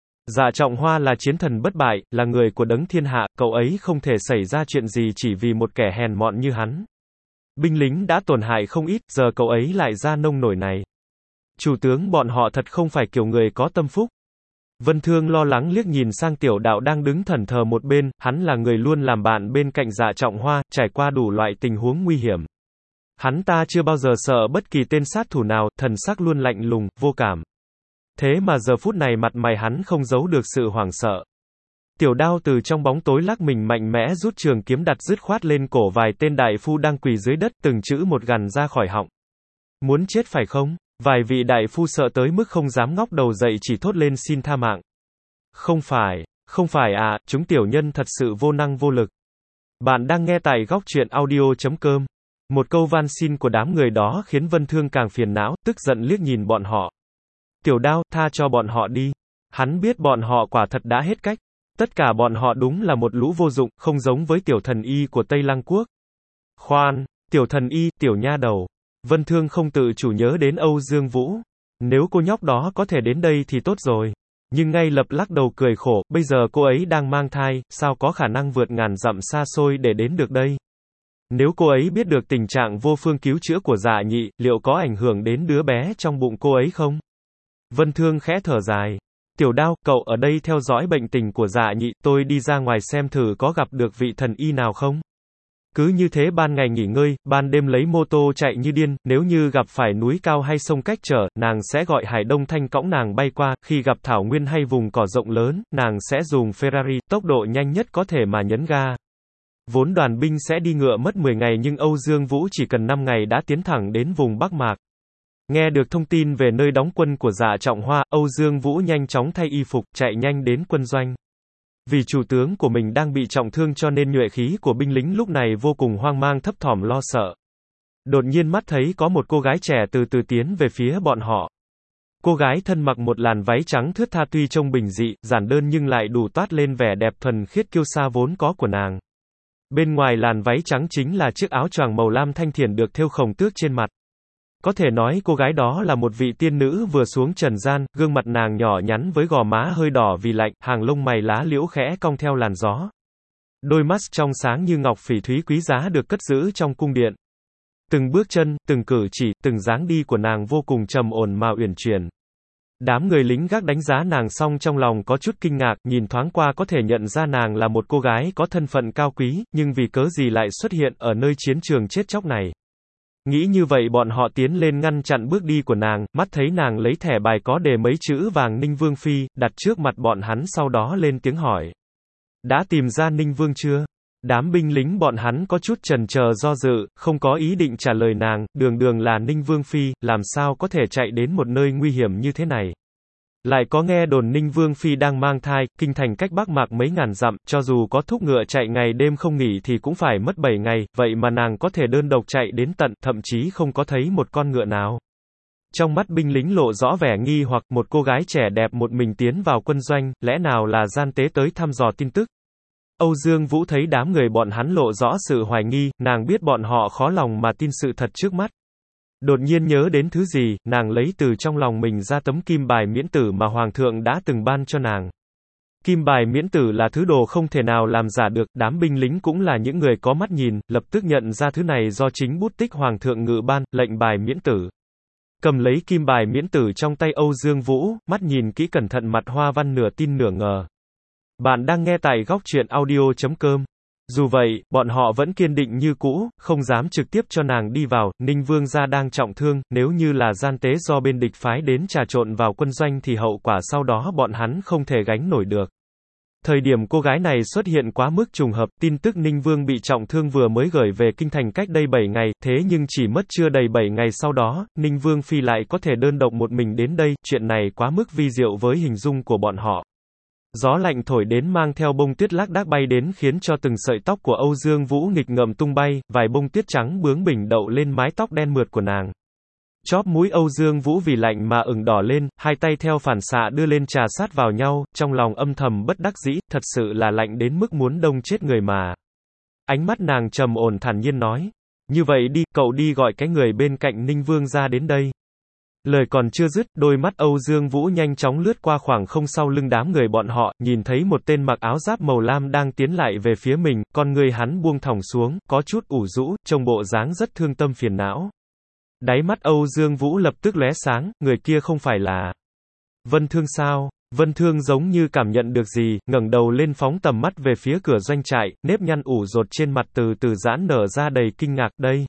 Dạ Trọng Hoa là chiến thần bất bại, là người của đấng thiên hạ, cậu ấy không thể xảy ra chuyện gì chỉ vì một kẻ hèn mọn như hắn. Binh lính đã tổn hại không ít, giờ cậu ấy lại ra nông nổi này. Chủ tướng bọn họ thật không phải kiểu người có tâm phúc. Vân Thương lo lắng liếc nhìn sang Tiểu Đạo đang đứng thẫn thờ một bên, hắn là người luôn làm bạn bên cạnh Dạ Trọng Hoa, trải qua đủ loại tình huống nguy hiểm. Hắn ta chưa bao giờ sợ bất kỳ tên sát thủ nào, thần sắc luôn lạnh lùng, vô cảm. Thế mà giờ phút này mặt mày hắn không giấu được sự hoảng sợ. Tiểu Đao từ trong bóng tối lắc mình mạnh mẽ rút trường kiếm đặt dứt khoát lên cổ vài tên đại phu đang quỳ dưới đất, từng chữ một gằn ra khỏi họng. Muốn chết phải không? Vài vị đại phu sợ tới mức không dám ngóc đầu dậy chỉ thốt lên xin tha mạng. Không phải, không phải à, chúng tiểu nhân thật sự vô năng vô lực. Bạn đang nghe tại góc truyện audio chấm com. Một câu van xin của đám người đó khiến Vân Thương càng phiền não, tức giận liếc nhìn bọn họ. Tiểu Đao, tha cho bọn họ đi. Hắn biết bọn họ quả thật đã hết cách. Tất cả bọn họ đúng là một lũ vô dụng, không giống với tiểu thần y của Tây Lăng Quốc. Khoan, tiểu thần y, tiểu nha đầu. Vân Thương không tự chủ nhớ đến Âu Dương Vũ. Nếu cô nhóc đó có thể đến đây thì tốt rồi. Nhưng ngay lập lắc đầu cười khổ, bây giờ cô ấy đang mang thai, sao có khả năng vượt ngàn dặm xa xôi để đến được đây. Nếu cô ấy biết được tình trạng vô phương cứu chữa của Dạ Nhị, liệu có ảnh hưởng đến đứa bé trong bụng cô ấy không? Vân Thương khẽ thở dài. Tiểu Đao, cậu ở đây theo dõi bệnh tình của Dạ Nhị, tôi đi ra ngoài xem thử có gặp được vị thần y nào không? Cứ như thế ban ngày nghỉ ngơi, ban đêm lấy mô tô chạy như điên, nếu như gặp phải núi cao hay sông cách trở, nàng sẽ gọi Hải Đông Thanh cõng nàng bay qua, khi gặp thảo nguyên hay vùng cỏ rộng lớn, nàng sẽ dùng Ferrari, tốc độ nhanh nhất có thể mà nhấn ga. Vốn đoàn binh sẽ đi ngựa mất mười ngày nhưng Âu Dương Vũ chỉ cần năm ngày đã tiến thẳng đến vùng Bắc Mạc. Nghe được thông tin về nơi đóng quân của Dạ Trọng Hoa, Âu Dương Vũ nhanh chóng thay y phục, chạy nhanh đến quân doanh. Vì chủ tướng của mình đang bị trọng thương cho nên nhuệ khí của binh lính lúc này vô cùng hoang mang thấp thỏm lo sợ. Đột nhiên mắt thấy có một cô gái trẻ từ từ tiến về phía bọn họ. Cô gái thân mặc một làn váy trắng thướt tha tuy trông bình dị, giản đơn nhưng lại đủ toát lên vẻ đẹp thuần khiết kiêu sa vốn có của nàng. Bên ngoài làn váy trắng chính là chiếc áo choàng màu lam thanh thiền được thêu khổng tước trên mặt. Có thể nói cô gái đó là một vị tiên nữ vừa xuống trần gian, gương mặt nàng nhỏ nhắn với gò má hơi đỏ vì lạnh, hàng lông mày lá liễu khẽ cong theo làn gió. Đôi mắt trong sáng như ngọc phỉ thúy quý giá được cất giữ trong cung điện. Từng bước chân, từng cử chỉ, từng dáng đi của nàng vô cùng trầm ổn mà uyển chuyển. Đám người lính gác đánh giá nàng xong trong lòng có chút kinh ngạc, nhìn thoáng qua có thể nhận ra nàng là một cô gái có thân phận cao quý, nhưng vì cớ gì lại xuất hiện ở nơi chiến trường chết chóc này. Nghĩ như vậy bọn họ tiến lên ngăn chặn bước đi của nàng, mắt thấy nàng lấy thẻ bài có đề mấy chữ vàng Ninh Vương Phi, đặt trước mặt bọn hắn sau đó lên tiếng hỏi. Đã tìm ra Ninh Vương chưa? Đám binh lính bọn hắn có chút chần chờ do dự, không có ý định trả lời nàng, đường đường là Ninh Vương Phi, làm sao có thể chạy đến một nơi nguy hiểm như thế này. Lại có nghe đồn Ninh Vương Phi đang mang thai, kinh thành cách Bắc Mạc mấy ngàn dặm, cho dù có thúc ngựa chạy ngày đêm không nghỉ thì cũng phải mất bảy ngày, vậy mà nàng có thể đơn độc chạy đến tận, thậm chí không có thấy một con ngựa nào. Trong mắt binh lính lộ rõ vẻ nghi hoặc, một cô gái trẻ đẹp một mình tiến vào quân doanh, lẽ nào là gian tế tới thăm dò tin tức. Âu Dương Vũ thấy đám người bọn hắn lộ rõ sự hoài nghi, nàng biết bọn họ khó lòng mà tin sự thật trước mắt. Đột nhiên nhớ đến thứ gì, nàng lấy từ trong lòng mình ra tấm kim bài miễn tử mà Hoàng thượng đã từng ban cho nàng. Kim bài miễn tử là thứ đồ không thể nào làm giả được, đám binh lính cũng là những người có mắt nhìn, lập tức nhận ra thứ này do chính bút tích Hoàng thượng ngự ban, lệnh bài miễn tử. Cầm lấy kim bài miễn tử trong tay Âu Dương Vũ, mắt nhìn kỹ cẩn thận mặt hoa văn nửa tin nửa ngờ. Bạn đang nghe tại góc truyện audio chấm com. Dù vậy, bọn họ vẫn kiên định như cũ, không dám trực tiếp cho nàng đi vào. Ninh Vương gia đang trọng thương, nếu như là gian tế do bên địch phái đến trà trộn vào quân doanh thì hậu quả sau đó bọn hắn không thể gánh nổi được. Thời điểm cô gái này xuất hiện quá mức trùng hợp, tin tức Ninh Vương bị trọng thương vừa mới gửi về kinh thành cách đây bảy ngày, thế nhưng chỉ mất chưa đầy bảy ngày sau đó, Ninh Vương Phi lại có thể đơn độc một mình đến đây, chuyện này quá mức vi diệu với hình dung của bọn họ. Gió lạnh thổi đến mang theo bông tuyết lác đác bay đến khiến cho từng sợi tóc của Âu Dương Vũ nghịch ngợm tung bay, vài bông tuyết trắng bướng bỉnh đậu lên mái tóc đen mượt của nàng. Chóp mũi Âu Dương Vũ vì lạnh mà ửng đỏ lên, hai tay theo phản xạ đưa lên trà sát vào nhau, trong lòng âm thầm bất đắc dĩ, thật sự là lạnh đến mức muốn đông chết người mà. Ánh mắt nàng trầm ổn thản nhiên nói, như vậy đi, cậu đi gọi cái người bên cạnh Ninh Vương ra đến đây. Lời còn chưa dứt, đôi mắt Âu Dương Vũ nhanh chóng lướt qua khoảng không sau lưng đám người bọn họ, nhìn thấy một tên mặc áo giáp màu lam đang tiến lại về phía mình, con người hắn buông thõng xuống, có chút ủ rũ, trông bộ dáng rất thương tâm phiền não. Đáy mắt Âu Dương Vũ lập tức lóe sáng, người kia không phải là Vân Thương sao? Vân Thương giống như cảm nhận được gì, ngẩng đầu lên phóng tầm mắt về phía cửa doanh trại, nếp nhăn ủ rột trên mặt từ từ giãn nở ra đầy kinh ngạc, đây.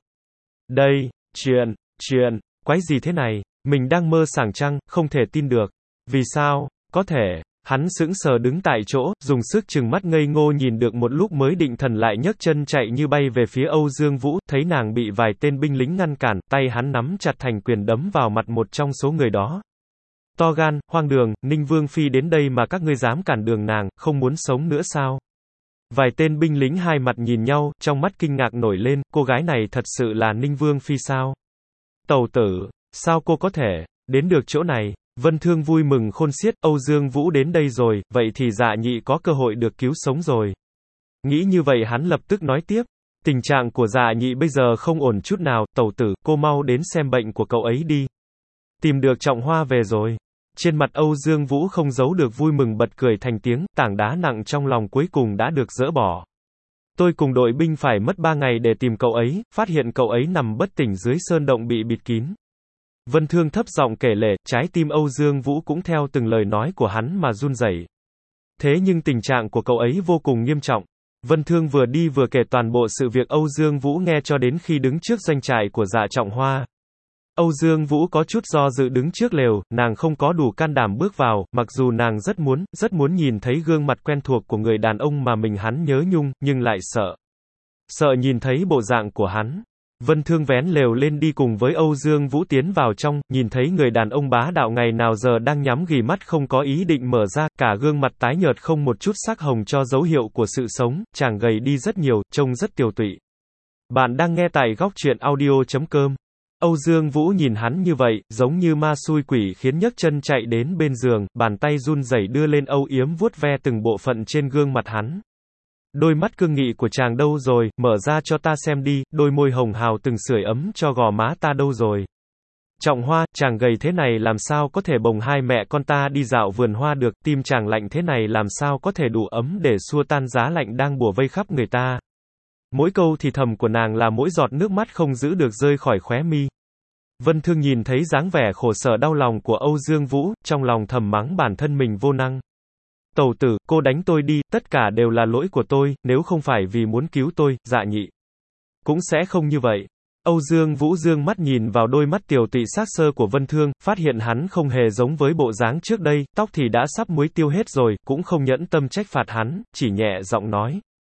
Đây, chuyện, chuyện, quái gì thế này? Mình đang mơ sảng trăng, không thể tin được. Vì sao? Có thể. Hắn sững sờ đứng tại chỗ, dùng sức trừng mắt ngây ngô nhìn được một lúc mới định thần lại nhấc chân chạy như bay về phía Âu Dương Vũ, thấy nàng bị vài tên binh lính ngăn cản, tay hắn nắm chặt thành quyền đấm vào mặt một trong số người đó. To gan, hoang đường, Ninh Vương Phi đến đây mà các ngươi dám cản đường nàng, không muốn sống nữa sao? Vài tên binh lính hai mặt nhìn nhau, trong mắt kinh ngạc nổi lên, cô gái này thật sự là Ninh Vương Phi sao? Tẩu tử, sao cô có thể đến được chỗ này? Vân Thương vui mừng khôn xiết, Âu Dương Vũ đến đây rồi, vậy thì Dạ Nhị có cơ hội được cứu sống rồi. Nghĩ như vậy hắn lập tức nói tiếp, tình trạng của Dạ Nhị bây giờ không ổn chút nào, tẩu tử, cô mau đến xem bệnh của cậu ấy đi. Tìm được Trọng Hoa về rồi. Trên mặt Âu Dương Vũ không giấu được vui mừng bật cười thành tiếng, tảng đá nặng trong lòng cuối cùng đã được dỡ bỏ. Tôi cùng đội binh phải mất ba ngày để tìm cậu ấy, phát hiện cậu ấy nằm bất tỉnh dưới sơn động bị bịt kín. Vân Thương thấp giọng kể lể, trái tim Âu Dương Vũ cũng theo từng lời nói của hắn mà run rẩy. Thế nhưng tình trạng của cậu ấy vô cùng nghiêm trọng. Vân Thương vừa đi vừa kể toàn bộ sự việc Âu Dương Vũ nghe cho đến khi đứng trước doanh trại của Dạ Trọng Hoa. Âu Dương Vũ có chút do dự đứng trước lều, nàng không có đủ can đảm bước vào, mặc dù nàng rất muốn, rất muốn nhìn thấy gương mặt quen thuộc của người đàn ông mà mình hắn nhớ nhung, nhưng lại sợ. Sợ nhìn thấy bộ dạng của hắn. Vân Thương vén lều lên đi cùng với Âu Dương Vũ tiến vào trong, nhìn thấy người đàn ông bá đạo ngày nào giờ đang nhắm ghì mắt không có ý định mở ra, cả gương mặt tái nhợt không một chút sắc hồng cho dấu hiệu của sự sống, chàng gầy đi rất nhiều, trông rất tiều tụy. Bạn đang nghe tại góc truyện audio chấm com. Âu Dương Vũ nhìn hắn như vậy, giống như ma xui quỷ khiến nhấc chân chạy đến bên giường, bàn tay run rẩy đưa lên âu yếm vuốt ve từng bộ phận trên gương mặt hắn. Đôi mắt cương nghị của chàng đâu rồi, mở ra cho ta xem đi, đôi môi hồng hào từng sưởi ấm cho gò má ta đâu rồi. Trọng Hoa, chàng gầy thế này làm sao có thể bồng hai mẹ con ta đi dạo vườn hoa được, tim chàng lạnh thế này làm sao có thể đủ ấm để xua tan giá lạnh đang bủa vây khắp người ta. Mỗi câu thì thầm của nàng là mỗi giọt nước mắt không giữ được rơi khỏi khóe mi. Vân Thương nhìn thấy dáng vẻ khổ sở đau lòng của Âu Dương Vũ, trong lòng thầm mắng bản thân mình vô năng. Tẩu tử, cô đánh tôi đi, tất cả đều là lỗi của tôi, nếu không phải vì muốn cứu tôi, Dạ Nhị cũng sẽ không như vậy. Âu Dương Vũ dương mắt nhìn vào đôi mắt tiều tụy xác sơ của Vân Thương, phát hiện hắn không hề giống với bộ dáng trước đây, tóc thì đã sắp muối tiêu hết rồi, cũng không nhẫn tâm trách phạt hắn, chỉ nhẹ giọng nói.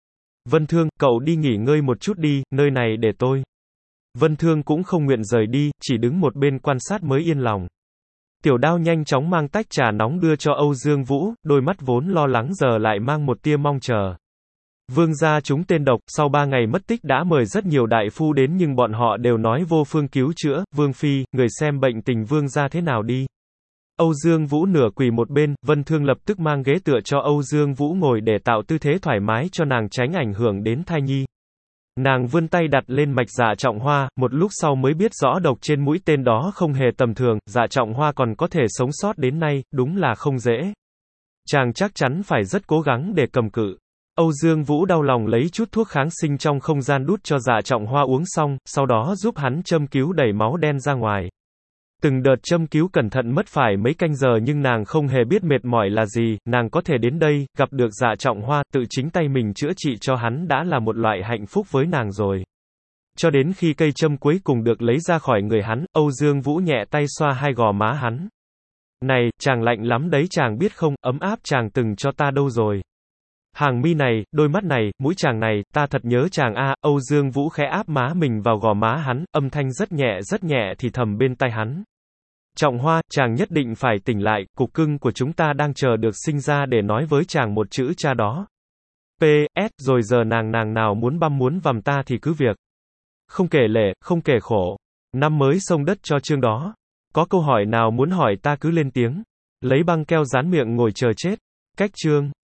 Vân Thương, cậu đi nghỉ ngơi một chút đi, nơi này để tôi. Vân Thương cũng không nguyện rời đi, chỉ đứng một bên quan sát mới yên lòng. Tiểu Đao nhanh chóng mang tách trà nóng đưa cho Âu Dương Vũ, đôi mắt vốn lo lắng giờ lại mang một tia mong chờ. Vương gia chúng tên độc, sau ba ngày mất tích đã mời rất nhiều đại phu đến nhưng bọn họ đều nói vô phương cứu chữa. Vương phi, người xem bệnh tình vương gia thế nào đi. Âu Dương Vũ nửa quỳ một bên, Vân Thương lập tức mang ghế tựa cho Âu Dương Vũ ngồi để tạo tư thế thoải mái cho nàng tránh ảnh hưởng đến thai nhi. Nàng vươn tay đặt lên mạch Dạ Trọng Hoa, một lúc sau mới biết rõ độc trên mũi tên đó không hề tầm thường, Dạ Trọng Hoa còn có thể sống sót đến nay, đúng là không dễ. Chàng chắc chắn phải rất cố gắng để cầm cự. Âu Dương Vũ đau lòng lấy chút thuốc kháng sinh trong không gian đút cho Dạ Trọng Hoa uống xong, sau đó giúp hắn châm cứu đẩy máu đen ra ngoài. Từng đợt châm cứu cẩn thận mất phải mấy canh giờ nhưng nàng không hề biết mệt mỏi là gì, nàng có thể đến đây, gặp được Dạ Trọng Hoa, tự chính tay mình chữa trị cho hắn đã là một loại hạnh phúc với nàng rồi. Cho đến khi cây châm cuối cùng được lấy ra khỏi người hắn, Âu Dương Vũ nhẹ tay xoa hai gò má hắn. Này, chàng lạnh lắm đấy chàng biết không, ấm áp chàng từng cho ta đâu rồi. Hàng mi này, đôi mắt này, mũi chàng này, ta thật nhớ chàng a. Âu Dương Vũ khẽ áp má mình vào gò má hắn, âm thanh rất nhẹ rất nhẹ thì thầm bên tai hắn. Trọng Hoa, chàng nhất định phải tỉnh lại, cục cưng của chúng ta đang chờ được sinh ra để nói với chàng một chữ cha đó. pê ét, rồi giờ nàng nàng nào muốn băm muốn vằm ta thì cứ việc. Không kể lệ, không kể khổ. Năm mới sông đất cho chương đó. Có câu hỏi nào muốn hỏi ta cứ lên tiếng. Lấy băng keo dán miệng ngồi chờ chết. Cách chương.